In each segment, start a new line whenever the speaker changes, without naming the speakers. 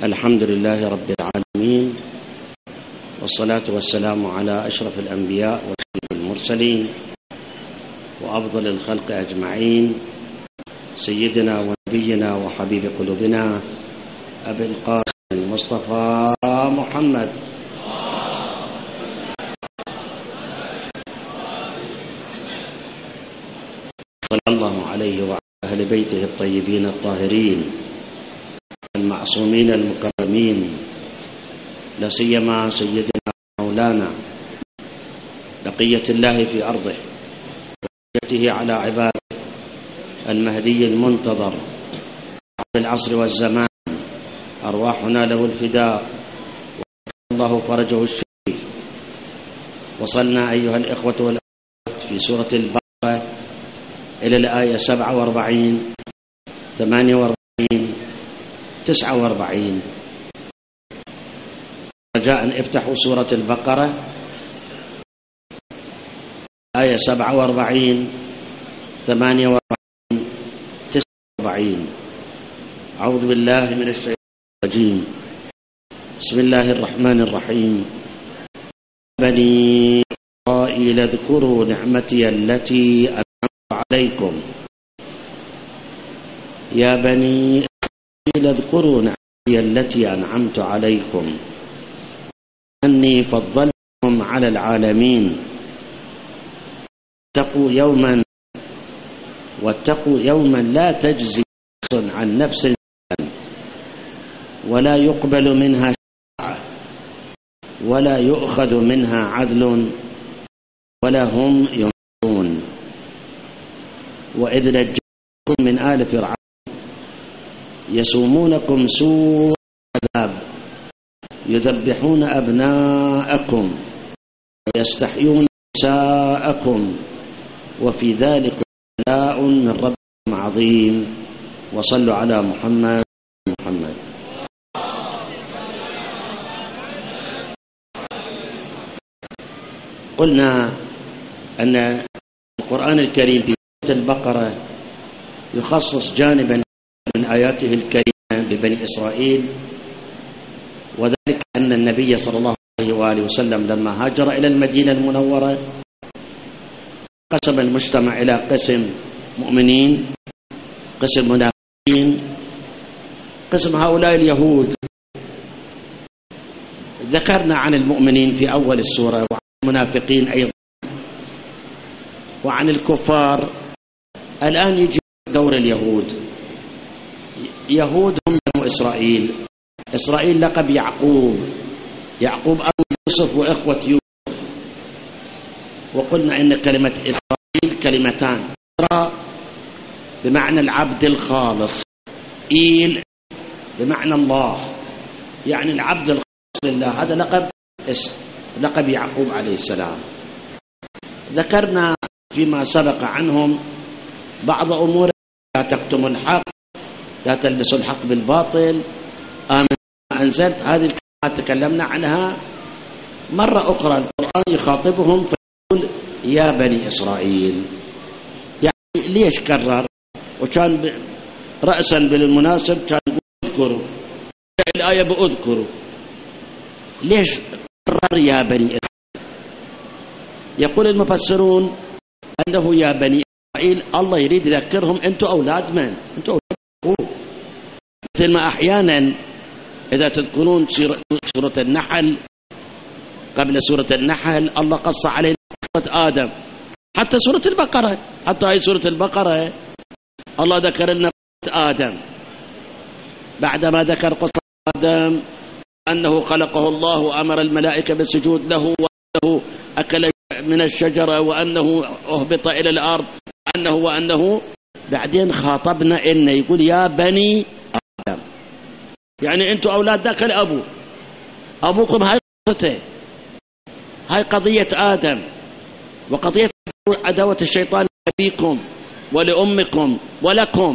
الحمد لله رب العالمين، والصلاة والسلام على أشرف الأنبياء وسيد المرسلين وأفضل الخلق أجمعين، سيدنا ونبينا وحبيب قلوبنا أبي القاسم المصطفى محمد صلى الله عليه وعلى أهل بيته الطيبين الطاهرين المعصومين المكرمين، لسيما سيدنا مولانا بقية الله في أرضه وبقيته على عباده المهدي المنتظر في العصر والزمان، أرواحنا له الفداء الله فرجه الشريف. وصلنا أيها الإخوة والأخوات في سورة البقرة إلى الآية 47 48 49. رجاء افتحوا سورة البقرة آية 47 48 49. أعوذ بالله من الشيطان الرجيم. بسم الله الرحمن الرحيم. بني إسرائيل اذكروا نعمتي التي أنعمت عليكم. يا بني إسرائيل اذكروا نعمتي التي أنعمت عليكم أني فضلتكم على العالمين. واتقوا يوما لا تجزي نفس عن نفس ولا يقبل منها شفاعة ولا يؤخذ منها عدل ولا هم ينصرون. وإذ نجيتكم من آل فرعون يسومونكم سوء العذاب يذبحون أبناءكم ويستحيون نساءكم وفي ذلك بلاء من ربكم عظيم. وصلوا على محمد. قلنا أن القرآن الكريم في سورة البقرة يخصص جانبا من آياته الكريمة ببني إسرائيل، وذلك أن النبي صلى الله عليه وآله وسلم لما هاجر إلى المدينة المنورة قسم المجتمع إلى قسم مؤمنين، قسم منافقين، قسم هؤلاء اليهود. ذكرنا عن المؤمنين في أول السورة وعن المنافقين أيضا وعن الكفار. الآن يجي دور اليهود. يهود هم بنو إسرائيل. إسرائيل لقب يعقوب أبو يوسف وإخوة يوسف. وقلنا إن كلمة إسرائيل كلمتان، بمعنى العبد الخالص، إيل بمعنى الله، يعني العبد الخالص لله. هذا لقب يعقوب عليه السلام. ذكرنا فيما سبق عنهم بعض أمور: لا تكتموا الحق، لا تلبسوا الحق بالباطل، آمن ما أنزلت. هذه الكلمات تكلمنا عنها مرة أخرى. القرآن يخاطبهم فيقول يا بني إسرائيل. يعني ليش كرر؟ وكان رأسا بالمناسب كان اذكروا الآية بأذكروا. ليش كرر يا بني إسرائيل؟ يقول المفسرون أنه يا بني إسرائيل الله يريد يذكرهم أنتم أولاد من؟ أنتم أولاد يعقوب. مثل ما أحيانا إذا تذكرون سورة النحل، قبل سورة النحل الله قص علينا قصة آدم. حتى سورة البقرة، حتى هاي سورة البقرة الله ذكر لنا قصة آدم. بعدما ذكر قصة آدم أنه خلقه الله وأمر الملائكة بالسجود له، وأنه أكل من الشجرة، وأنه أهبط إلى الأرض، وأنه بعدين خاطبنا إنه يقول يا بني آدم. يعني أنتم أولاد ذاك الأبو، أبوكم هاي قصته، هاي قضية آدم وقضية عداوة الشيطان لأبيكم ولأمكم ولكم.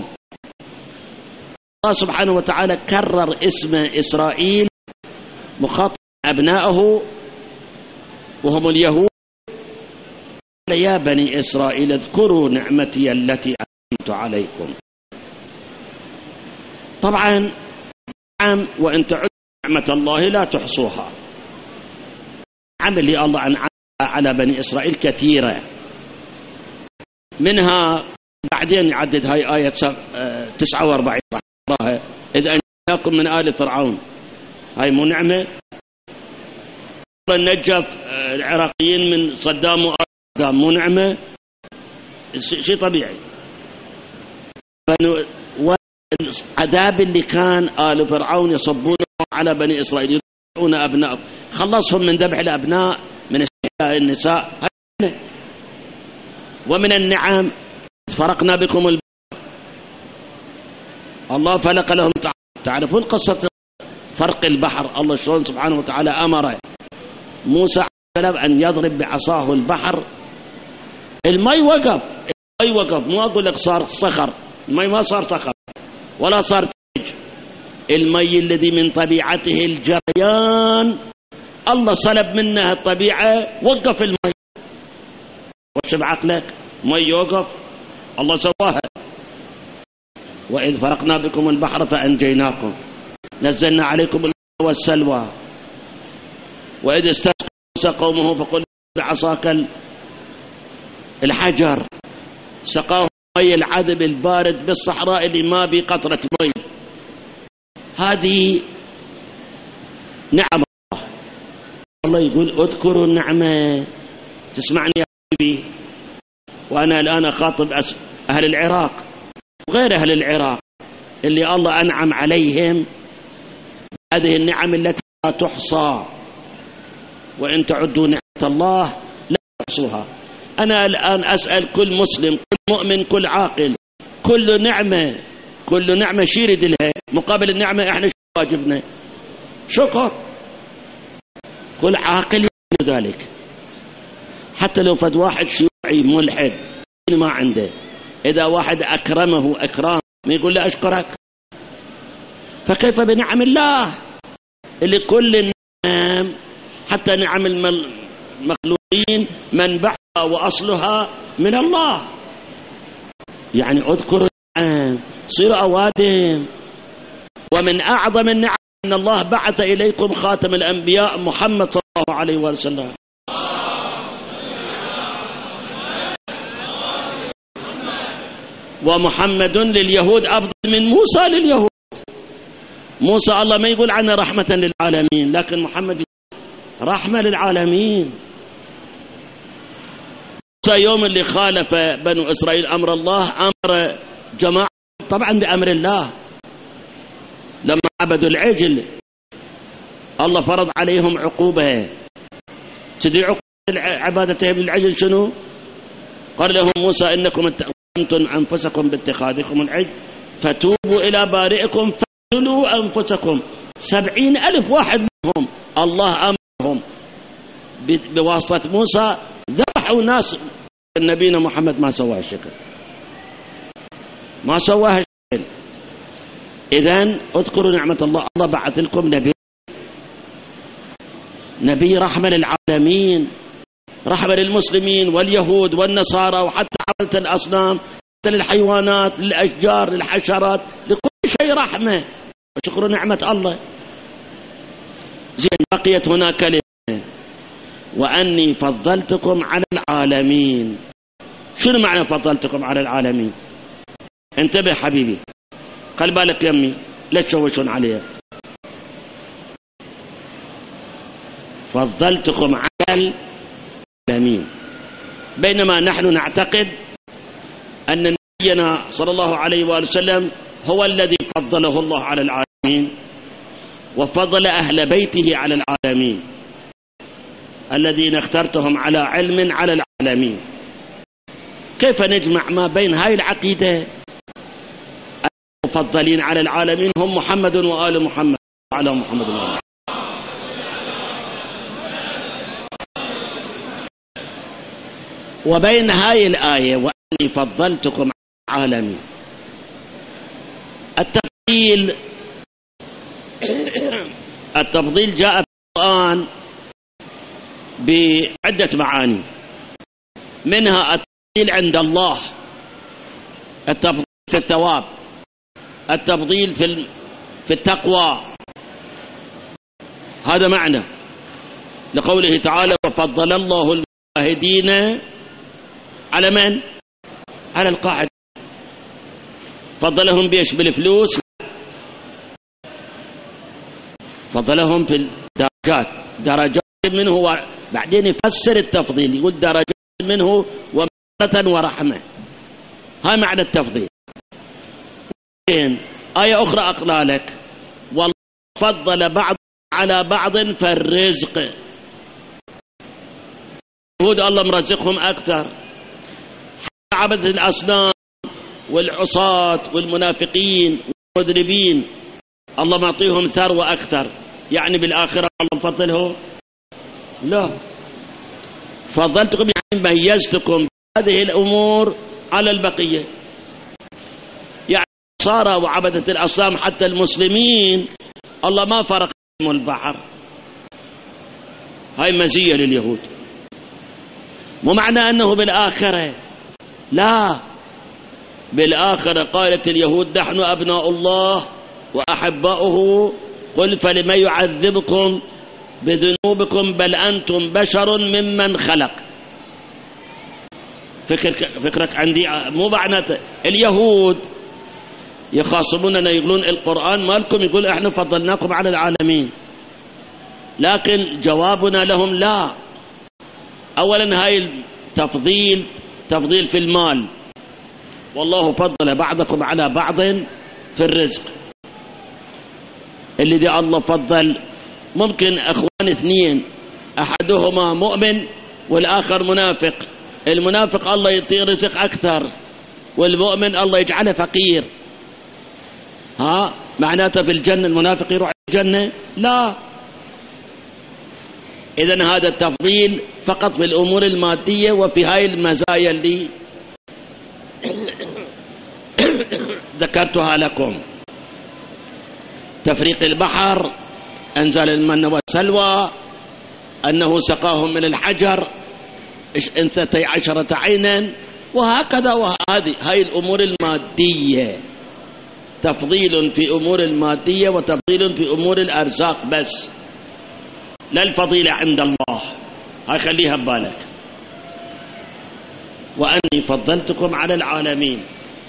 الله سبحانه وتعالى كرر اسم إسرائيل مخاطب أبنائه وهم اليهود. يا بني إسرائيل اذكروا نعمتي التي أنعمت عليكم. طبعا النعم وإن تعدوا نعمة الله لا تحصوها. النعم اللي الله أنعم على بني إسرائيل كثيرة، منها بعدين يعدد هاي آية 49 إذ أنجاكم من آل فرعون، هاي مو نعمة؟ نجى العراقيين من صدام وآل، مو نعمة؟ شيء طبيعي. والعذاب اللي كان آل فرعون يصبونه على بني إسرائيل يذبحون أبنائهم، خلصهم من ذبح الأبناء من النساء. ومن النعم فرقنا بكم البحر، الله فلق لهم. تعرفون قصة فرق البحر؟ الله شلون سبحانه وتعالى أمر موسى عليه السلام أن يضرب بعصاه البحر، المي وقف. مو أقول لك صار صخر، المي ما صار صخر ولا صار ثلج. المي الذي من طبيعته الجريان الله صلب منها الطبيعة، وقف المي. وش بعقلك مي يوقف؟ الله سواها. وإذ فرقنا بكم البحر فأنجيناكم نزلنا عليكم الماء والسلوى. وإذ استسقى موسى قومه فقل بعصاك الحجر، سقاه مي العذب البارد بالصحراء اللي ما بي قطرة مي. هذه نعم الله. الله يقول اذكروا النعمة. تسمعني يا حبيبي؟ وأنا الآن أخاطب أهل العراق وغير أهل العراق اللي الله أنعم عليهم هذه النعم التي لا تحصى، وإن تعدوا نعمة الله لا تحصوها. أنا الآن أسأل كل مسلم، كل مؤمن، كل عاقل، كل نعمة شيرد لها مقابل النعمة إحنا شو واجبنا؟ شكر. كل عاقل يعمل ذلك، حتى لو فد واحد شيوعي ملحد ما عنده، إذا واحد أكرمه أكرام ما يقول له أشكرك؟ فكيف بنعم الله اللي كل النعم حتى نعم المخلوقين منبعها وأصلها من الله. يعني اذكروا النعم، صيروا أوادم. ومن أعظم النعم أن الله بعث إليكم خاتم الأنبياء محمد صلى الله عليه وسلم. ومحمد لليهود أفضل من موسى لليهود. موسى الله ما يقول عنه رحمة للعالمين، لكن محمد رحمة للعالمين. موسى يوم اللي خالف بنو إسرائيل أمر الله أمر جماعة طبعا بأمر الله، لما عبدوا العجل الله فرض عليهم عقوبة. تدري عقوبة عبادتهم للعجل شنو؟ قال لهم موسى إنكم اتهمتم أنفسكم باتخاذكم العجل فتوبوا إلى بارئكم فاقتلوا أنفسكم. 70,000 واحد منهم الله أمرهم بواسطة موسى ذبحوا ناس. نبينا محمد ما سواه الشكل، ما سواه الشكل. إذن اذكروا نعمة الله. الله بعث لكم نبي رحمة للعالمين، رحمة للمسلمين واليهود والنصارى وحتى حتى الأصنام، حتى للحيوانات، للأشجار، للحشرات، لكل شيء رحمة. وشكر نعمة الله. زين، بقيت هنا كلمة وأني فضلتكم على العالمين. شنو معنى فضلتكم على العالمين؟ انتبه حبيبي، خل بالك يمي لا تشوشون عليها. فضلتكم على العالمين، بينما نحن نعتقد أن نبينا صلى الله عليه وآله وسلم هو الذي فضله الله على العالمين، وفضل أهل بيته على العالمين الذين اخترتهم على علم على العالمين. كيف نجمع ما بين هاي العقيدة؟ المفضلين على العالمين هم محمد وآل محمد وعلى محمد وآل. وبين هاي الآية وأني فضلتكم على العالمين التفضيل جاء في القرآن بعدة معاني، منها التفضيل عند الله، التفضيل في الثواب، التفضيل في التقوى، هذا معنى لقوله تعالى وفضل الله المجاهدين على من؟ على القاعدة. فضلهم بيش؟ بالفلوس؟ فضلهم في الدرجات، درجات منه بعدين يفسر التفضيل يقول درجات منه ومغفرة ورحمة. هاي معنى التفضيل. آية أخرى أقرأ لك والله فضل بعض على بعض في الرزق. يهود الله مرزقهم أكثر، عبدة الأصنام والعصاة والمنافقين والمذنبين الله معطيهم ثروة أكثر، يعني بالآخرة الله مفضله؟ لا، فضلتكم يعني ميزتكم هذه الأمور على البقية. يعني صار وعبدة الأصنام حتى المسلمين الله ما فرق بهم البحر. هاي مزية لليهود. مو معنى أنه بالآخرة، لا، بالآخرة قالت اليهود نحن أبناء الله وأحباؤه قل فلما يعذبكم بذنوبكم بل أنتم بشر ممن خلق. فكرك عندي مو معناته اليهود يخاصموننا يقولون القرآن مالكم، يقول احنا فضلناكم على العالمين، لكن جوابنا لهم لا. أولا هاي التفضيل تفضيل في المال، والله فضل بعضكم على بعض في الرزق. اللي دي الله فضل ممكن أخوان اثنين أحدهما مؤمن والآخر منافق، المنافق الله يعطيه رزق أكثر والمؤمن الله يجعله فقير، ها معناته في الجنة المنافق يروح الجنة؟ لا. إذن هذا التفضيل فقط في الأمور المادية وفي هاي المزايا اللي ذكرتها لكم. تفريق البحر، أنزل المن والسلوى، أنه سقاهم من الحجر 12 عينا، وهكذا. وهذه هاي الأمور المادية، تفضيل في أمور المادية وتفضيل في أمور الأرزاق بس، لا الفضيلة عند الله. هاي خليها ببالك. وأني فضلتكم على العالمين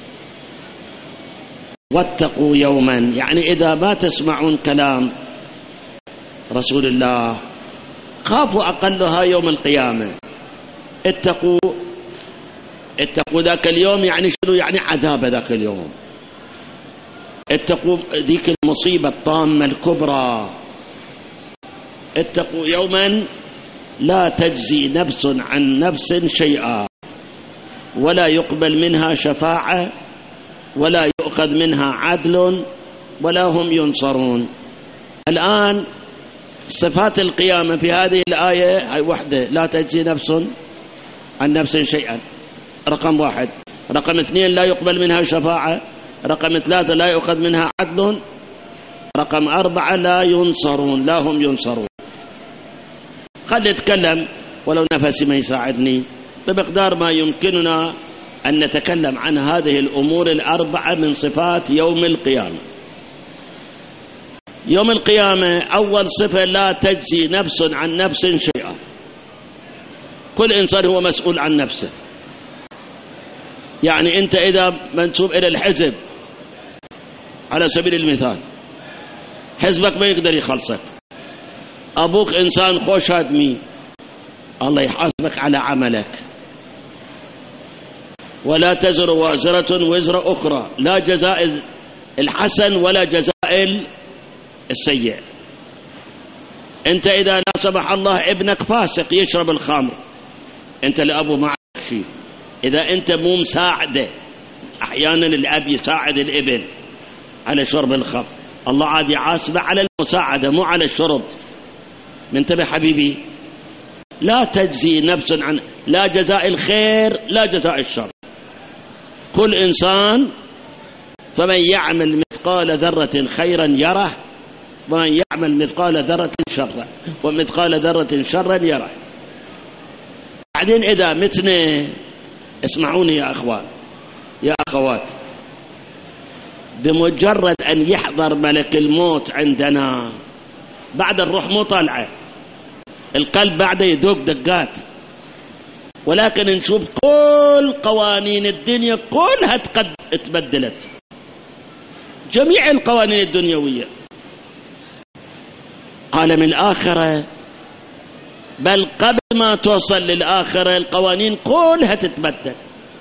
واتقوا يوما، يعني إذا ما تسمعون كلام رسول الله خافوا أقلها يوم القيامة. اتقوا ذاك اليوم، يعني شنو؟ يعني عذاب ذاك اليوم. اتقوا ذيك المصيبة الطامة الكبرى. اتقوا يوما لا تجزي نفس عن نفس شيئا ولا يقبل منها شفاعة ولا يؤخذ منها عدل ولا هم ينصرون. الآن صفات القيامة في هذه الآية هاي وحدة، لا تجزي نفس عن نفس شيئا، رقم 1. رقم 2 لا يقبل منها شفاعة. رقم 3 لا يؤخذ منها عدل. رقم 4 لا ينصرون، لا هم ينصرون. قد نتكلم ولو نفسي ما يساعدني بمقدار ما يمكننا أن نتكلم عن هذه الأمور الأربعة من صفات يوم القيامة. يوم القيامة أول صفة لا تجزي نفس عن نفس شيئا. كل إنسان هو مسؤول عن نفسه. يعني أنت إذا منسوب إلى الحزب على سبيل المثال، حزبك ما يقدر يخلصك. أبوك إنسان خوش هادمي، الله يحاسبك على عملك. ولا تزر وازرة وزر أخرى، لا جزاء الحسن ولا جزاء السيء. أنت إذا لا سمح الله ابنك فاسق يشرب الخمر، أنت لأبو ما عليك شيء. إذا أنت مو مساعده، أحيانا الأب يساعد الابن على شرب الخمر، الله عاد يعاقبه على المساعدة مو على الشرب. منتبه حبيبي. لا تجزي نفس عن، لا جزاء الخير لا جزاء الشر. كل إنسان فمن يعمل مثقال ذرة خيرا يره ومن يعمل مثقال ذرة شرا ومثقال ذرة شرا يره. بعدين إذا متنا، اسمعوني يا أخوان يا أخوات، بمجرد أن يحضر ملك الموت عندنا بعد الروح مو طالعة، القلب بعده يدق دقات، ولكن نشوف كل قوانين الدنيا كلها تبدلت، جميع القوانين الدنيوية. عالم الآخرة بل قبل ما توصل للآخرة القوانين كلها تتبدل،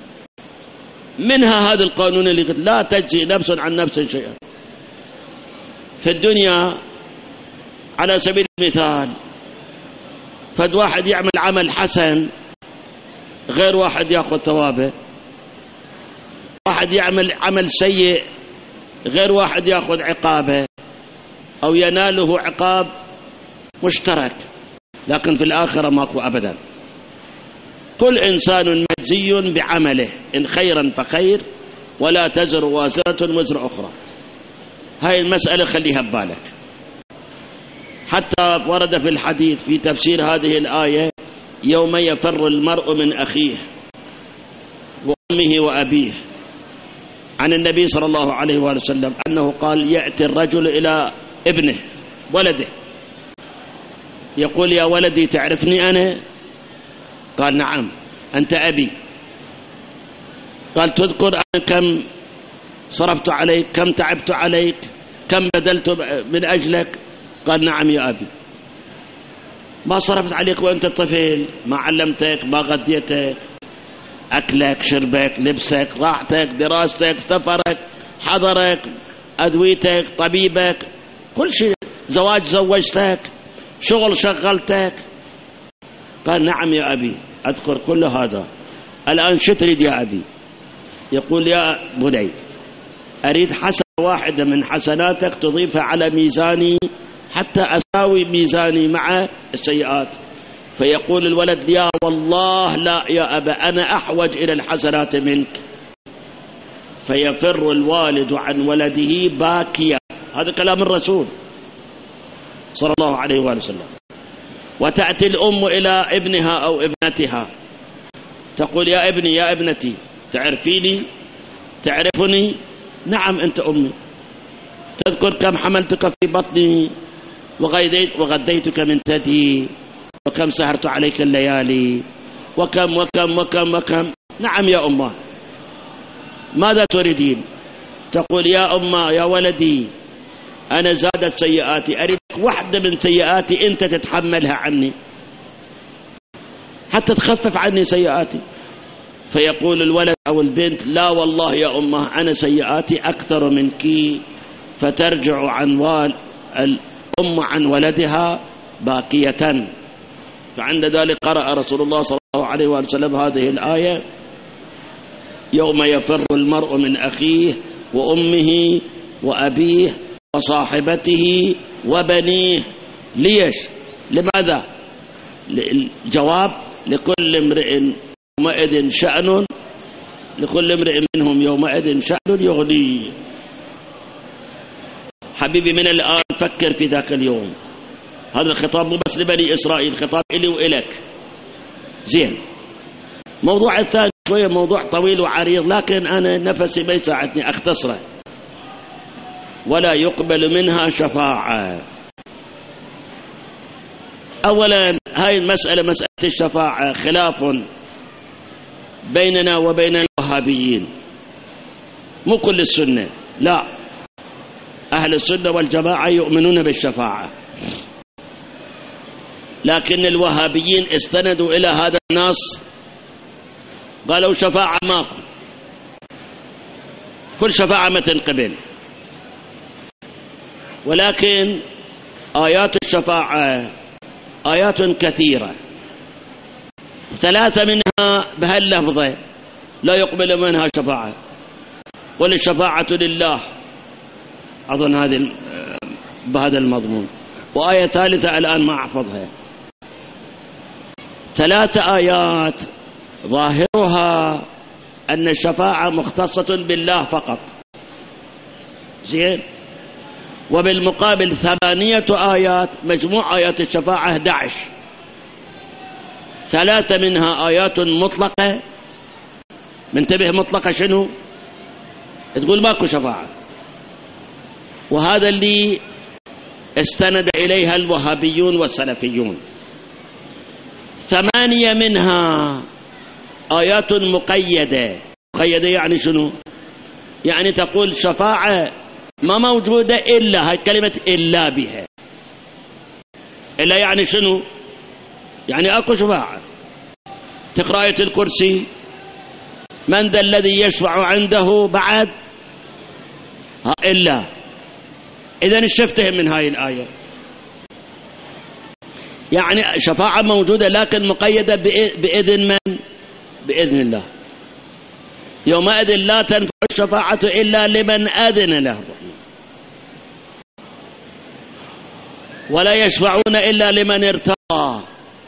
منها هذا القانون اللي قلت لا تجزي نفس عن نفس شيئا. في الدنيا على سبيل المثال فد واحد يعمل عمل حسن غير واحد يأخذ ثوابه، واحد يعمل عمل سيء غير واحد يأخذ عقابه أو يناله عقاب مشترك، لكن في الآخرة ماكو أبدا، كل إنسان مجزي بعمله، إن خيرا فخير ولا تزر وازرة وزر أخرى. هاي المسألة خليها ببالك. حتى ورد في الحديث في تفسير هذه الآية يوم يفر المرء من أخيه وأمه وأبيه، عن النبي صلى الله عليه وآله وسلم أنه قال يأتي الرجل إلى ابنه ولده يقول يا ولدي تعرفني أنا؟ قال نعم أنت أبي. قال تذكر أنا كم صرفت عليك، كم تعبت عليك، كم بذلت من أجلك؟ قال نعم يا أبي. ما صرفت عليك وأنت طفل، ما علمتك، ما غديتك، أكلك شربك لبسك راحتك دراستك سفرك حضرك أدويتك طبيبك كل شيء، زواج زوجتك، شغل شغلتك. قال نعم يا أبي أذكر كل هذا. الآن شو تريد يا أبي؟ يقول يا بني أريد حسنة واحدة من حسناتك تضيفها على ميزاني حتى أساوي ميزاني مع السيئات. فيقول الولد يا والله لا يا أبا أنا أحوج إلى الحسنات منك. فيفر الوالد عن ولده باكيا، هذا كلام الرسول صلى الله عليه وآله وسلم. وتأتي الأم إلى ابنها أو ابنتها تقول يا ابني يا ابنتي تعرفيني تعرفني؟ نعم أنت أمي. تذكر كم حملتك في بطني وغديتك من ثدي وكم سهرت عليك الليالي وكم وكم وكم وكم. نعم يا أمه. ماذا تريدين؟ تقول يا أمه يا ولدي أنا زادت سيئاتي، أريد واحدة من سيئاتي أنت تتحملها عني حتى تخفف عني سيئاتي. فيقول الولد أو البنت لا والله يا أمه أنا سيئاتي أكثر منك. فترجع عن الأم عن ولدها باقية. فعند ذلك قرأ رسول الله صلى الله عليه وسلم هذه الآية يوم يفر المرء من أخيه وأمه وأبيه وصاحبته وبنيه. ليش؟ لماذا؟ الجواب لكل امرئ يومئذ شأن، لكل امرئ منهم يومئذ شأن يغنيه. حبيبي من الآن فكر في ذاك اليوم. هذا الخطاب مو بس لبني إسرائيل، خطاب إلي وإلك. زين. موضوع الثاني شوية موضوع طويل وعريض لكن أنا نفسي ما يساعدني أختصره. ولا يقبل منها شفاعة. أولا هاي المسألة مسألة الشفاعة خلاف بيننا وبين الوهابيين، مو كل السنة، لا، أهل السنة والجماعة يؤمنون بالشفاعة، لكن الوهابيين استندوا إلى هذا النص قالوا شفاعة ماكو، كل شفاعة ما تنقبل. ولكن آيات الشفاعة آيات كثيرة، 3 منها بهاللفظة لا يقبل منها شفاعة، والشفاعة لله، أظن هذه بهذا المضمون. وآية ثالثة الآن ما أحفظها. 3 آيات ظاهرها أن الشفاعة مختصة بالله فقط. زين. وبالمقابل 8 آيات مجموع آيات الشفاعة 11، 3 منها آيات مطلقة. منتبه مطلقة شنو؟ تقول ماكو شفاعة. وهذا اللي استند إليها الوهابيون والسلفيون. 8 منها آيات مقيدة. مقيدة يعني شنو؟ يعني تقول شفاعة ما موجودة إلا، هاي كلمة إلا بها. إلا يعني شنو؟ يعني أكو شفاعة. تقرأ آية الكرسي، من ذا الذي يشفع عنده بعد إلا. إذن ايش تفهم من هاي الآية؟ يعني شفاعة موجودة لكن مقيدة بإذن من؟ بإذن الله. يومئذ لا تنفع الشفاعة إلا لمن أذن له، ولا يشفعون إلا لمن ارتضى.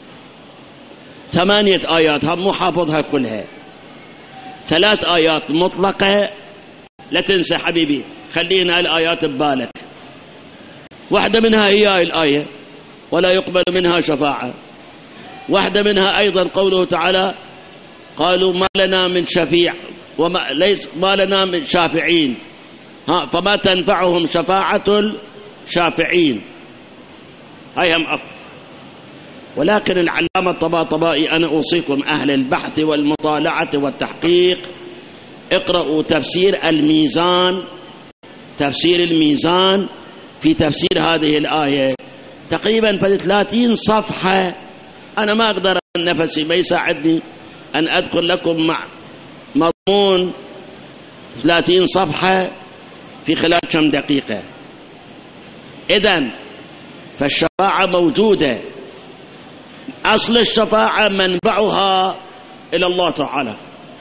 8 آيات، هم مو حافظها كلها. 3 آيات مطلقة، لا تنسى حبيبي، خلينا الآيات ببالك. واحدة منها هي الآية ولا يقبل منها شفاعة. واحدة منها أيضا قوله تعالى قالوا ما لنا من شفيع ما لنا من شافعين، فما تنفعهم شفاعة الشافعين. هاي هم ولكن العلامة الطباطبائي، أنا أوصيكم أهل البحث والمطالعة والتحقيق، اقرأوا تفسير الميزان، تفسير الميزان في تفسير هذه الآية، تقريبا 30 صفحة. أنا ما أقدر، نفسي ما يساعدني أن أذكر لكم مع مضمون 30 صفحة في خلال كم دقيقة. إذن فالشفاعة موجودة. أصل الشفاعة منبعها إلى الله تعالى،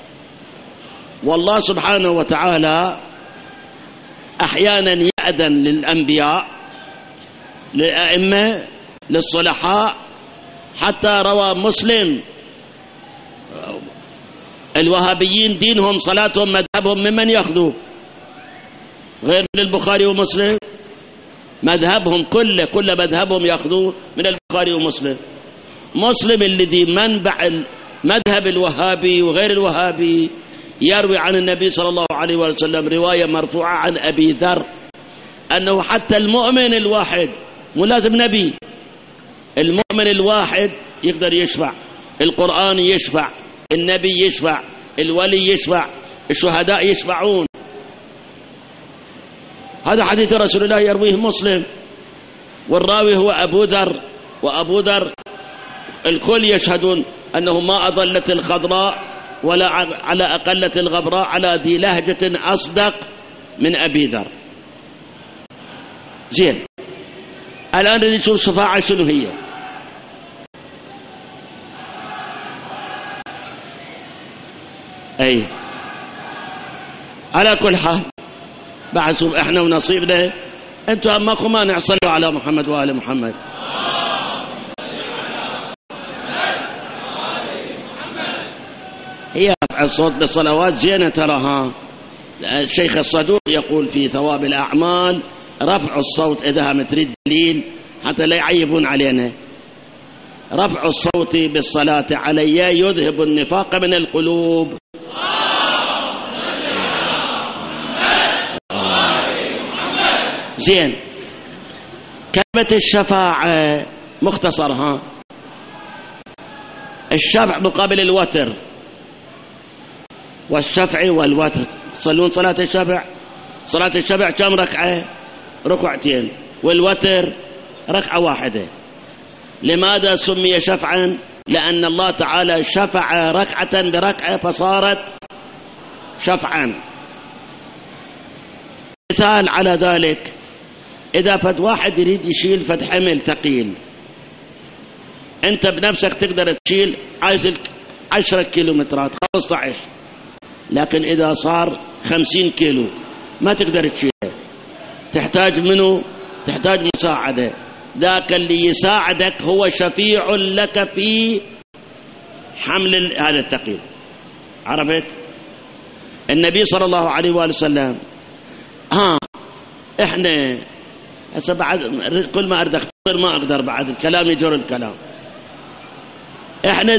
والله سبحانه وتعالى أحيانا يأذن للأنبياء، للأئمة، للصلحاء. حتى روى مسلم الوهابيين دينهم صلاتهم مذهبهم ممن يأخذوا؟ غير من البخاري ومسلم. مذهبهم كل مذهبهم يأخذوه من البخاري ومسلم. مسلم الذي منبع المذهب الوهابي وغير الوهابي يروي عن النبي صلى الله عليه وسلم رواية مرفوعة عن أبي ذر أنه حتى المؤمن الواحد، مو لازم نبي، المؤمن الواحد يقدر يشفع. القرآن يشفع، النبي يشفع، الولي يشفع، الشهداء يشفعون. هذا حديث رسول الله يرويه مسلم، والراوي هو أبو ذر. وأبو ذر الكل يشهدون أنه ما أضلت الخضراء ولا على أقلة الغبراء على ذي لهجة أصدق من أبي ذر. زين، الآن نريد نشوف الشفاعة شنو هي. أي على كل حال بعد شوف احنا ونصيبنا. انتم اماكم ما نصلوا على محمد وآل محمد. هي رفع الصوت بالصلوات زينة تراها. الشيخ الصدوق يقول في ثواب الأعمال رفع الصوت إذا هم تريد دليل حتى لا يعيبون علينا. رفع الصوت بالصلاة علي يذهب النفاق من القلوب. زين، كلمة الشفاعة مختصرها الشفع مقابل الوتر، والشفع والوتر. تصلون صلاة الشفع، صلاة الشفع كم ركعة؟ ركعتين. والوتر ركعة واحدة. لماذا سمي شفعا؟ لأن الله تعالى شفع ركعة بركعة فصارت شفعا. مثال على ذلك، إذا فد واحد يريد يشيل فد حمل ثقيل، أنت بنفسك تقدر تشيل 10 كيلومترات 15، لكن إذا صار 50 كيلو ما تقدر تشيله، تحتاج منه؟ تحتاج مساعدة. ذاك اللي يساعدك هو شفيع لك في حمل هذا الثقيل. عرفت؟ النبي صلى الله عليه وآله وسلم احنا هسه بعد كل ما اريد اختصر ما اقدر، بعد الكلام يجر الكلام. احنا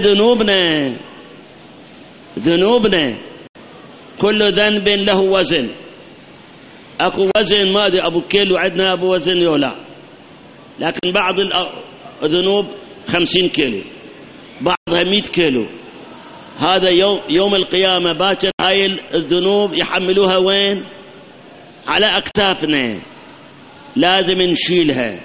ذنوبنا كل ذنب له وزن. اكو وزن ماذا ابو كيلو عندنا ابو وزن يولا، لكن بعض الذنوب 50 كيلو، بعضها 100 كيلو. هذا يوم القيامة باكر هاي الذنوب يحملوها وين؟ على أكتافنا، لازم نشيلها.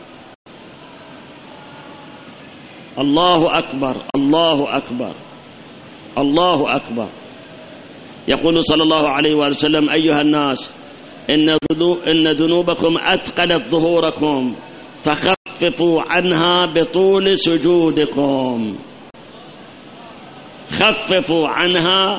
الله أكبر، الله أكبر، الله أكبر. يقول صلى الله عليه وسلم: أيها الناس، إن ذنوبكم أثقلت ظهوركم فخففوا عنها بطول سجودكم. خففوا عنها.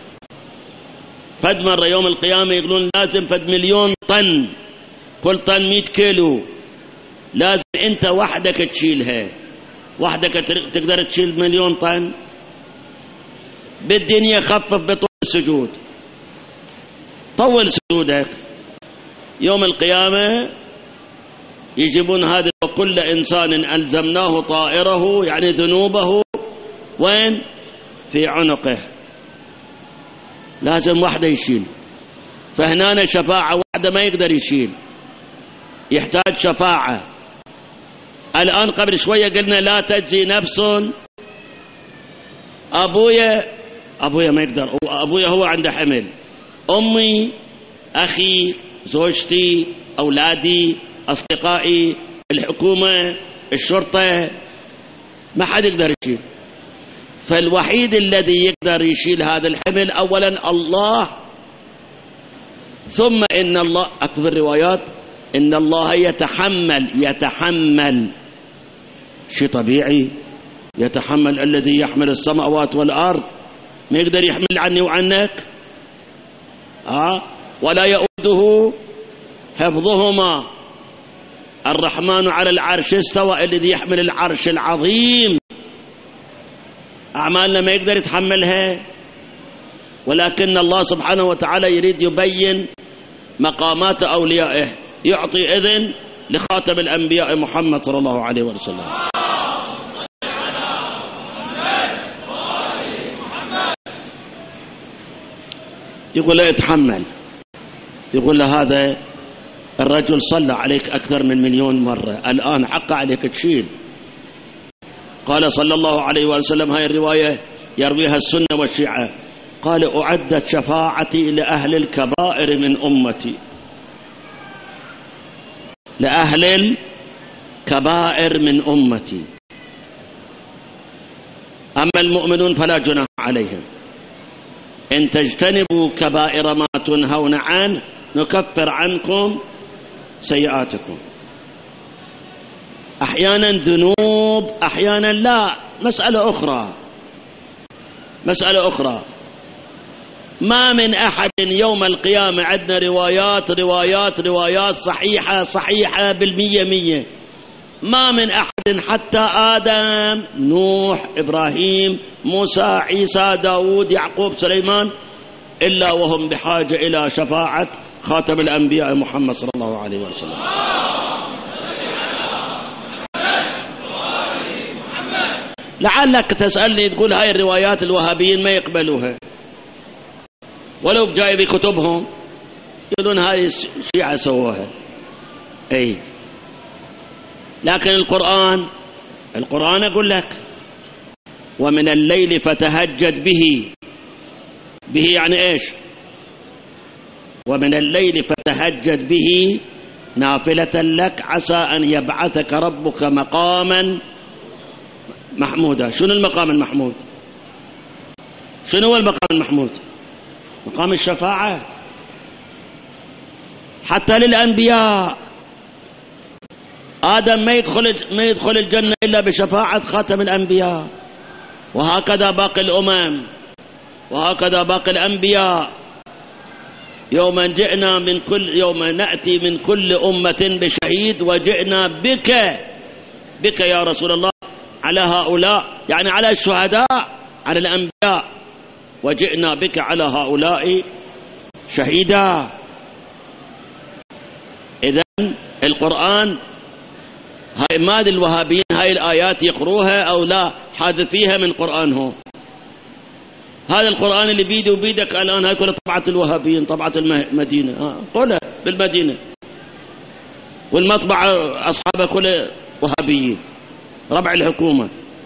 فد مرة يوم القيامة يقولون لازم فد 1,000,000 طن، كل طن 100 كيلو، لازم أنت وحدك تشيلها. وحدك تقدر تشيل 1,000,000 طن؟ بالدنيا خفف بطول السجود، طول سجودك. يوم القيامة يجيبون هذا: وكل إنسان ألزمناه طائره، يعني ذنوبه وين؟ في عنقه. لازم وحده يشيل. فهنا شفاعة وحده ما يقدر يشيل، يحتاج شفاعة. الآن قبل شوية قلنا لا تجزي نفس. أبويا ما يقدر، أبويا هو عنده حمل، أمي، أخي، زوجتي، أولادي، أصدقائي، الحكومة، الشرطة، ما حد يقدر يشيل. فالوحيد الذي يقدر يشيل هذا الحمل أولا الله، ثم إن الله أكبر الروايات إن الله يتحمل شيء طبيعي، يتحمل. الذي يحمل السماوات والأرض ما يقدر يحمل عني وعنك، ولا يؤوده حفظهما. الرحمن على العرش استوى، الذي يحمل العرش العظيم. أعمالنا ما يقدر يتحملها، ولكن الله سبحانه وتعالى يريد يبين مقامات أوليائه، يعطي إذن لخاتم الأنبياء محمد صلى الله عليه وسلم. يقول له اتحمل، يقول له هذا الرجل صلى عليك أكثر من 1,000,000 مرة، الآن حق عليك تشيل. قال صلى الله عليه وسلم، هاي الرواية يرويها السنة والشيعة، قال: أعدت شفاعتي لأهل الكبائر من أمتي. لأهل الكبائر من أمتي. أما المؤمنون فلا جناح عليهم، إن تجتنبوا كبائر ما تنهون عنه نكفر عنكم سيئاتكم. أحيانا ذنوب، أحيانا لا. مسألة أخرى. ما من أحد يوم القيامة، عندنا روايات صحيحة 100%. ما من أحد حتى آدم، نوح، إبراهيم، موسى، عيسى، داود، يعقوب، سليمان، إلا وهم بحاجة إلى شفاعة خاتم الأنبياء محمد صلى الله عليه وسلم. لعلك تسألني تقول هاي الروايات الوهابيين ما يقبلوها، ولو جاي بكتبهم يقولون هاي الشيعة سووها. أي، لكن القرآن أقول لك: ومن الليل فتهجد به يعني إيش؟ ومن الليل فتهجد به نافلة لك عسى أن يبعثك ربك مقاما محمودا. شنو المقام المحمود؟ شنو هو المقام المحمود؟ مقام الشفاعة حتى للأنبياء. آدم ما يدخل الجنة إلا بشفاعة خاتم الأنبياء، وهكذا باقي الأمم، وهكذا باقي الأنبياء. يوم نأتي من كل أمة بشهيد وجئنا بك يا رسول الله على هؤلاء، يعني على الشهداء، على الأنبياء، وجئنا بك على هؤلاء شهيدا. إذن القرآن هاي ماد الوهابيين هاي الآيات يقروها أو لا، حاذفيها من قرآنهم. هذا القرآن اللي بيدي وبيدك الآن هاي كلها طبعة الوهابيين، طبعة المدينة، قولها بالمدينة. والمطبعة أصحابها كل وهابيين، ربع الحكومة.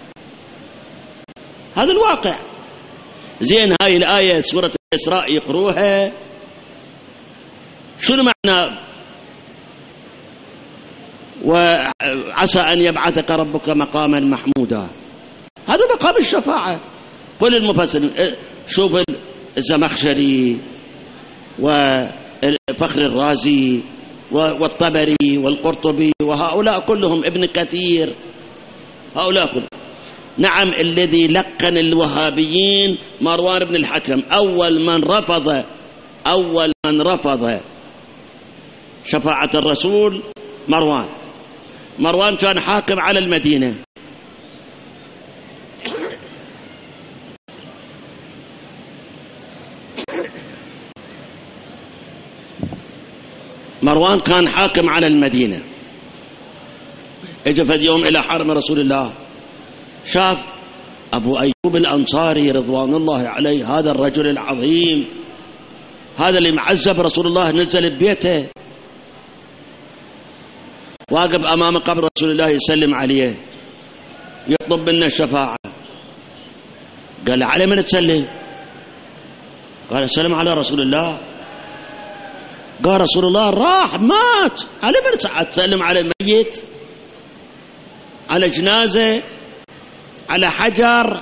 هذا الواقع. زين هاي الآية سورة الإسراء يقروها، شنو معنى وعسى أن يبعثك ربك مقاما محمودا؟ هذا مقام الشفاعة. كل المفسرين، شوف الزمخشري وفخر الرازي والطبري والقرطبي وهؤلاء كلهم، ابن كثير، هؤلاء كلهم. نعم، الذي لقن الوهابيين مروان بن الحكم، أول من رفض شفاعة الرسول مروان كان حاكم على المدينة. مروان كان حاكم على المدينة. اجى في يوم إلى حرم رسول الله، شاف أبو أيوب الأنصاري رضوان الله عليه، هذا الرجل العظيم، هذا اللي معذب رسول الله، نزل ببيته، واقف أمام قبر رسول الله يسلم عليه، يطلب منا الشفاعة. قال له على من تسلم؟ قال السلام على رسول الله. قال رسول الله راح مات، على من تسلم؟ على ميت، على جنازة، على حجر؟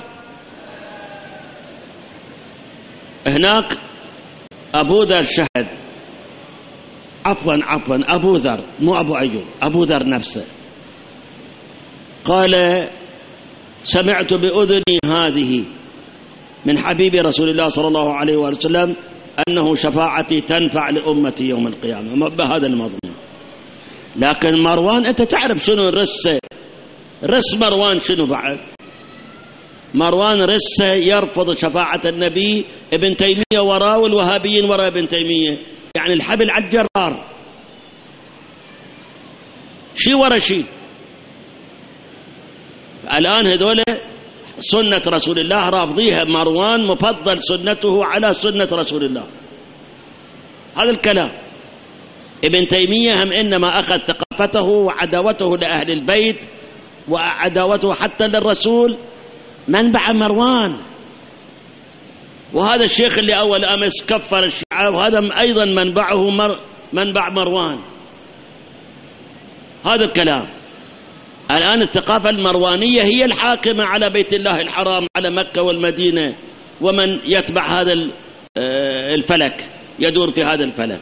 هناك أبو ذر شهد، عفوا أبو ذر، مو أبو أيوب، أبو ذر نفسه، قال سمعت بأذني هذه من حبيب رسول الله صلى الله عليه وسلم أنه شفاعتي تنفع لأمتي يوم القيامة، بهذا المضمون. لكن مروان، أنت تعرف شنو رس مروان شنو بعد؟ مروان رسه يرفض شفاعة النبي، ابن تيمية وراه والوهابيين وراء ابن تيمية، يعني الحبل على الجرار، شي ورا شي. الآن هذول سنة رسول الله رافضيها، مروان مفضل سنته على سنة رسول الله. هذا الكلام. ابن تيمية هم إنما أخذ ثقافته وعداوته لأهل البيت وعداوته حتى للرسول منبع مروان، وهذا الشيخ اللي أول أمس كفر الشيعة، وهذا أيضا منبعه منبع مروان. هذا الكلام. الآن الثقافة المروانية هي الحاكمة على بيت الله الحرام، على مكة والمدينة، ومن يتبع هذا الفلك يدور في هذا الفلك.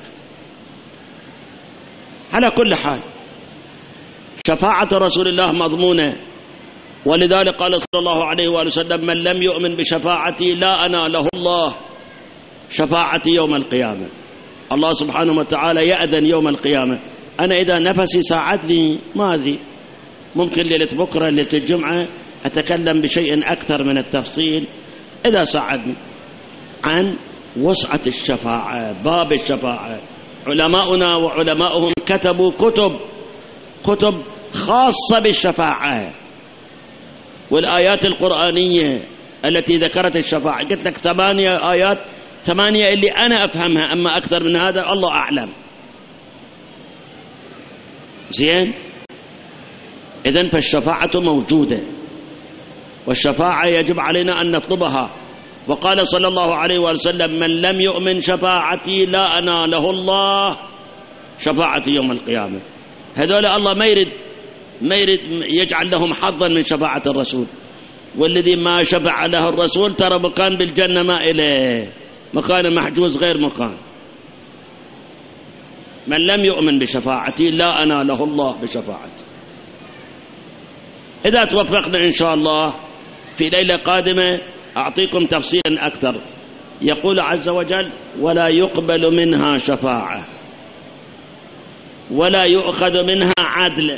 على كل حال، شفاعة رسول الله مضمونة، ولذلك قال صلى الله عليه وآله وسلم من لم يؤمن بشفاعتي لا أنا له الله شفاعتي يوم القيامة. الله سبحانه وتعالى يأذن يوم القيامة. أنا إذا نفسي ساعدني ما أدري، ممكن ليلة بكرة ليلة الجمعة أتكلم بشيء أكثر من التفصيل إذا ساعدني عن وسعة الشفاعة، باب الشفاعة. علماؤنا وعلماؤهم كتبوا كتب خاصة بالشفاعة، والآيات القرآنية التي ذكرت الشفاعة، قلت لك 8 آيات، 8 اللي أنا أفهمها، أما أكثر من هذا الله أعلم. زين، إذن فالشفاعة موجودة، والشفاعة يجب علينا أن نطلبها. وقال صلى الله عليه وسلم من لم يؤمن شفاعتي لا أنا له الله شفاعتي يوم القيامة. هذول الله ما يريد يجعل لهم حظا من شفاعة الرسول، والذي ما شفع له الرسول ترى مكان بالجنة ما إليه، مكان محجوز غير مكان. من لم يؤمن بشفاعتي لا أنا له الله بشفاعتي. إذا توفقنا إن شاء الله في ليلة قادمة أعطيكم تفصيلا أكثر. يقول عز وجل ولا يقبل منها شفاعة ولا يؤخذ منها عدل.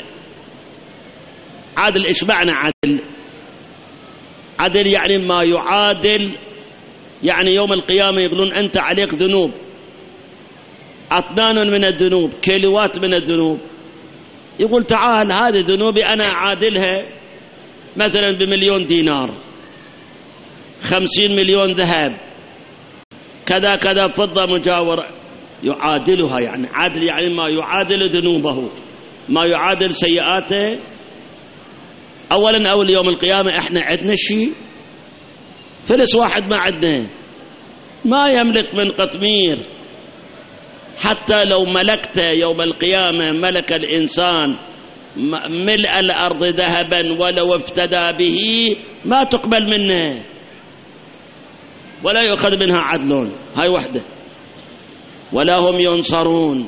عدل إيش معنى عدل؟ عدل يعني ما يعادل، يعني يوم القيامة يقولون أنت عليك ذنوب، أطنان من الذنوب، كيلوات من الذنوب، يقول تعال هذه ذنوبي أنا أعادلها مثلا ب1,000,000 دينار، 50 مليون ذهب، كذا كذا فضة مجاورة، يعادلها. يعني عدل يعني ما يعادل ذنوبه. ما يعادل سيئاته. أولا أول يوم القيامة إحنا عندنا شيء فلس واحد ما عندنا، ما يملك من قطمير. حتى لو ملكت يوم القيامة ملك الإنسان ملء الأرض ذهبا ولو افتدى به ما تقبل منه ولا يؤخذ منها عدل. هاي وحدة. ولا هم ينصرون.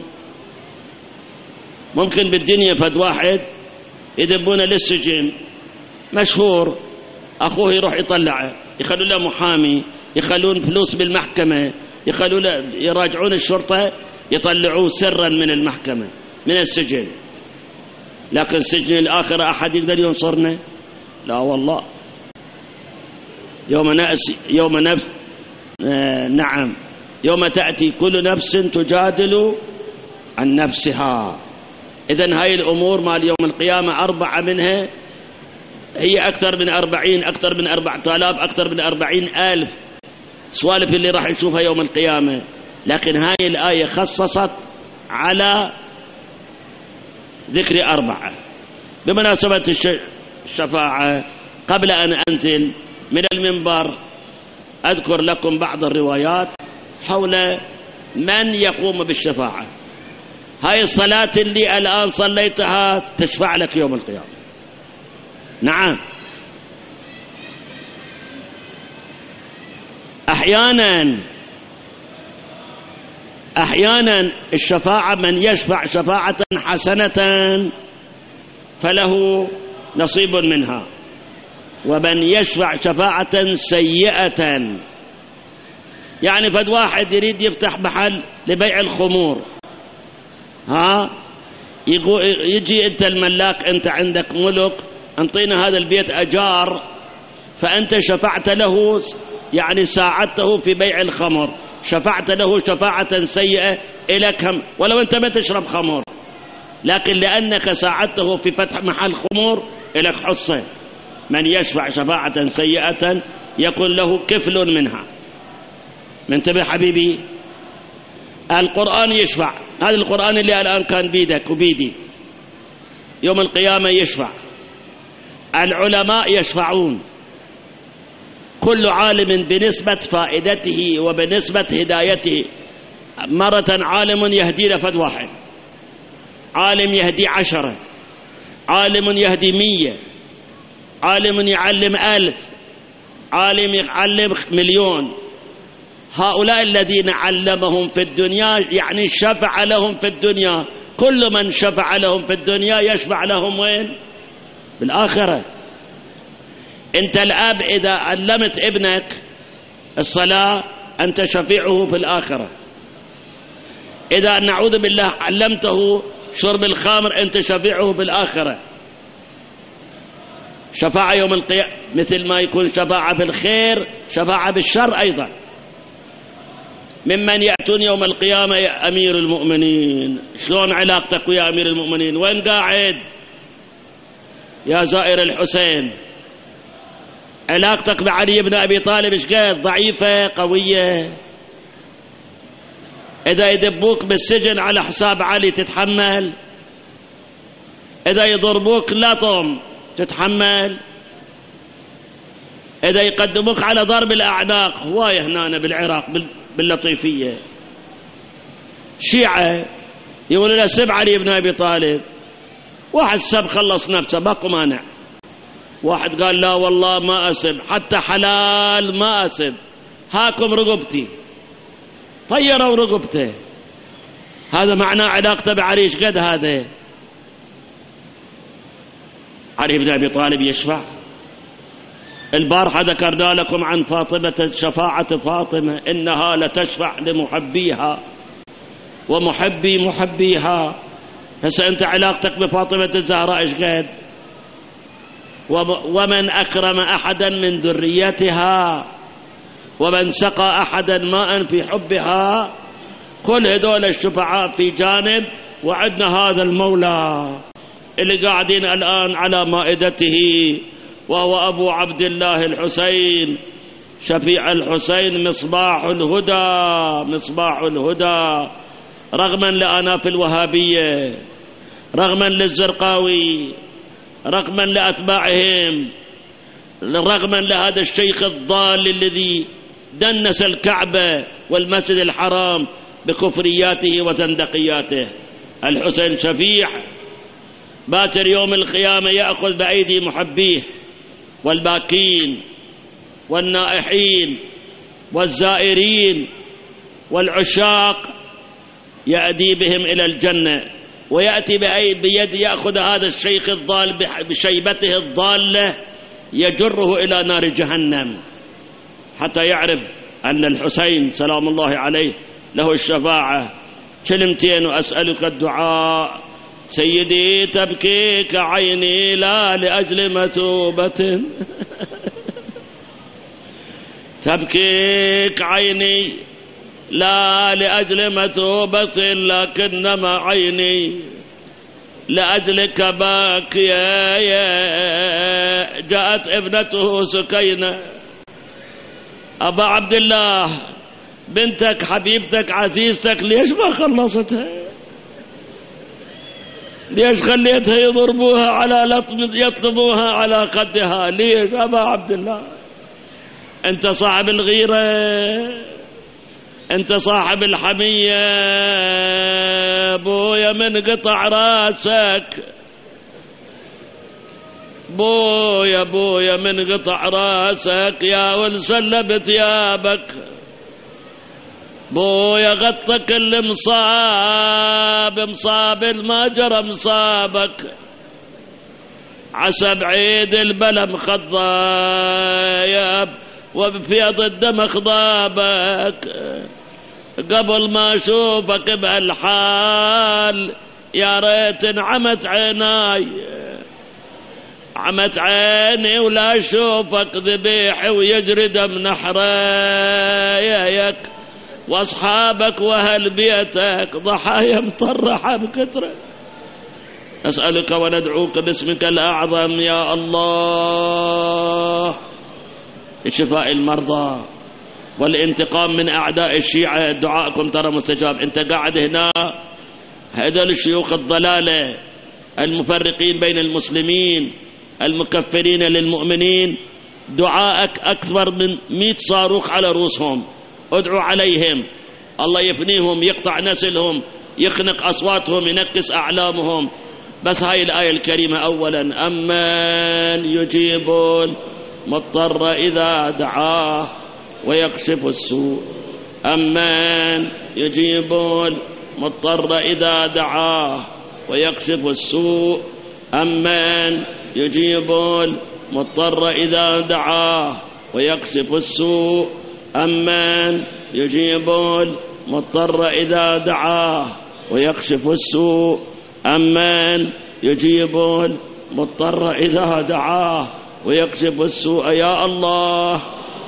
ممكن بالدنيا فد واحد يدبونه للسجن مشهور، أخوه يروح يطلعه، يخلوا له محامي، يخلون فلوس بالمحكمة، يخلوا له يراجعون الشرطة يطلعوه سرا من المحكمة من السجن. لكن سجن الآخرة أحد يقدر ينصرنا؟ لا والله. يوم تأتي كل نفس تجادل عن نفسها. إذن هاي الأمور مال يوم القيامة 4 منها هي أكثر من 40، أكثر من 4000، أكثر من 40,000 سوالف اللي راح نشوفها يوم القيامة. لكن هاي الآية خصصت على ذكر 4. بمناسبة الشفاعة قبل أن أنزل من المنبر أذكر لكم بعض الروايات حول من يقوم بالشفاعة. هاي الصلاة اللي الآن صليتها تشفع لك يوم القيامة. نعم. أحيانا الشفاعة من يشفع شفاعة حسنة فله نصيب منها، ومن يشفع شفاعة سيئة. يعني فد واحد يريد يفتح محل لبيع الخمور، يجي أنت الملاك، أنت عندك ملك، انطينا هذا البيت أجار، فأنت شفعت له، يعني ساعدته في بيع الخمر، شفعت له شفاعة سيئة إليك ولو أنت ما تشرب خمر، لكن لأنك ساعدته في فتح محل خمور إليك حصة. من يشفع شفاعة سيئة يكون له كفل منها. منتبه حبيبي. القرآن يشفع، هذا القرآن اللي الآن كان بيدك وبيدي يوم القيامة يشفع. العلماء يشفعون، كل عالم بنسبة فائدته وبنسبة هدايته. مرة عالم يهدي لفد واحد، عالم يهدي 10، عالم يهدي 100، عالم يعلم 1000، عالم يعلم 1,000,000. هؤلاء الذين علمهم في الدنيا يعني شفع لهم في الدنيا. كل من شفع لهم في الدنيا يشفع لهم وين؟ بالآخرة. أنت الأب إذا علمت ابنك الصلاة أنت شفيعه في الآخرة. إذا نعوذ بالله علمته شرب الخمر أنت شفيعه في الآخرة. شفاعة يوم القيامة مثل ما يكون شفاعة بالخير شفاعة بالشر أيضا. ممن يأتون يوم القيامة يا أمير المؤمنين. شلون علاقتك ويا أمير المؤمنين؟ وين قاعد يا زائر الحسين؟ علاقتك بعلي بن أبي طالب ايش قد؟ ضعيفة قوية؟ إذا يدبوك بالسجن على حساب علي تتحمل؟ إذا يضربوك لطم تتحمل؟ إذا يقدموك على ضرب الأعناق، هواية هنا بالعراق باللطيفية شيعة يقولوا له سب علي بن أبي طالب، واحد سب خلص نفسه باقو مانع، واحد قال لا والله ما أسب، حتى حلال ما أسب، هاكم رقبتي، طيروا رقبته. هذا معناه علاقته بعلي ايش قد؟ هذا علي بن أبي طالب يشفع. البارحة ذكرنا لكم عن فاطمة، شفاعة فاطمة إنها لتشفع لمحبيها ومحبي محبيها. هسه أنت علاقتك بفاطمة الزهراء إيش قد؟ ومن أكرم أحدا من ذريتها ومن سقى أحدا ماء في حبها. كل هذول الشفعاء في جانب، وعدنا هذا المولى اللي قاعدين الآن على مائدته وهو أبو عبد الله الحسين شفيع الحسين مصباح الهدى، مصباح الهدى. رغما لآناف الوهابية رغما للزرقاوي، رغما لأتباعهم، رغما لهذا الشيخ الضال الذي دنس الكعبة والمسجد الحرام بكفرياته وزندقياته. الحسين شفيع باكر يوم القيامة يأخذ بأيدي محبيه والباكين والنائحين والزائرين والعشاق، يأتي بهم إلى الجنة، ويأتي بيد يأخذ هذا الشيخ الضال بشيبته الضالة يجره إلى نار جهنم، حتى يعرف أن الحسين سلام الله عليه له الشفاعة. كلمتين وأسألك الدعاء: سيدي تبكيك عيني لا لأجل مثوبة تبكيك عيني لا لأجل مثوبة، لكنما عيني لأجلك باكية. جاءت ابنته سكينة: أبا عبد الله، بنتك حبيبتك عزيزتك ليش ما خلصتها؟ ليش خليتها يضربوها على يطلبوها على خدها؟ ليش أبا عبد الله؟ أنت صاحب الغيرة، أنت صاحب الحمية. بويا من قطع راسك، بويا من قطع راسك يا ولسلب ثيابك، بويا غطى كل مصاب ما جرى مصابك، عسى بعيد البلم خضايب وبفيض الدم خضابك، قبل ما اشوفك بهالحال يا ريت انعمت عيناي، عمت عيني ولا اشوفك ذبيح ويجري دم نحريك، واصحابك واهل بيتك ضحايا مطرحه بكثره. نسألك وندعوك باسمك الأعظم يا الله لشفاء المرضى والانتقام من أعداء الشيعة. دعائكم ترى مستجاب. أنت قاعد هنا، هذول الشيوخ الضلالة المفرقين بين المسلمين المكفرين للمؤمنين، دعائك أكثر من 100 صاروخ على رؤوسهم. ادعوا عليهم، الله يفنيهم، يقطع نسلهم، يخنق أصواتهم، ينكس أعلامهم. بس هاي الآية الكريمة أولا: أمن يجيب المضطر إذا دعاه ويكشف السوء، أمن يجيب المضطر إذا دعاه ويكشف السوء، أمن يجيب المضطر إذا دعاه ويكشف السوء، أمن يجيب المضطر إذا دعاه ويكشف السوء، أمن يجيب المضطر إذا دعاه ويكشف السوء. يا الله،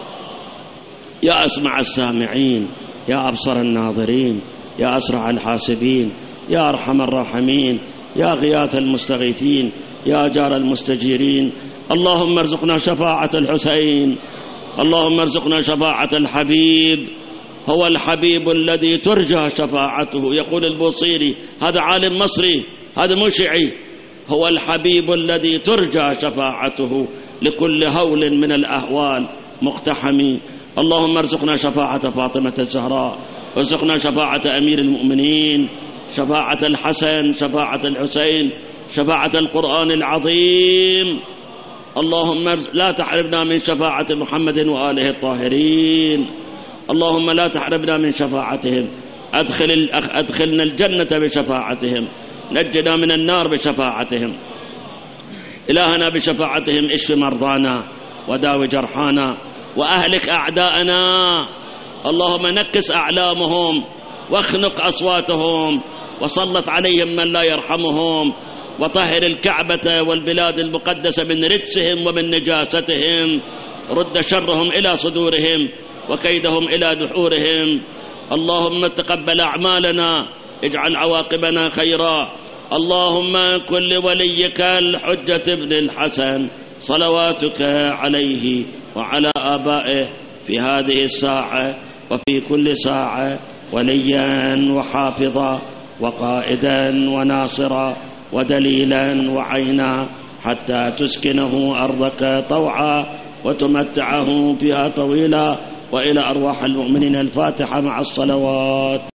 يا أسمع السامعين، يا أبصر الناظرين، يا أسرع الحاسبين، يا أرحم الراحمين، يا غياث المستغيثين، يا جار المستجيرين. اللهم ارزقنا شفاعة الحسين، اللهم ارزقنا شفاعة الحبيب. هو الحبيب الذي ترجى شفاعته. يقول البوصيري، هذا عالم مصري، هذا مو شيعي، هو الحبيب الذي ترجى شفاعته لكل هول من الأهوال مقتحم. اللهم ارزقنا شفاعة فاطمة الزهراء، وارزقنا شفاعة أمير المؤمنين، شفاعة الحسن، شفاعة الحسين، شفاعة القرآن العظيم. اللهم لا تحرمنا من شفاعة محمد وآله الطاهرين، اللهم لا تحرمنا من شفاعتهم. أدخلنا الجنة بشفاعتهم، نجنا من النار بشفاعتهم. إلهنا بشفاعتهم اشف مرضانا وداوي جرحانا وأهلك أعداءنا. اللهم نكس أعلامهم واخنق أصواتهم وسلط عليهم من لا يرحمهم، وطهر الكعبة والبلاد المقدسة من رجسهم ومن نجاستهم. رد شرهم إلى صدورهم وكيدهم إلى دحورهم. اللهم تقبل أعمالنا، اجعل عواقبنا خيرا. اللهم كن لوليك الحجة ابن الحسن صلواتك عليه وعلى آبائه في هذه الساعة وفي كل ساعة وليا وحافظا وقائدا وناصرا ودليلا وعينا حتى تسكنه أرضك طوعا وتمتعه فيها طويلا. وإلى أرواح المؤمنين الفاتحة مع الصلوات.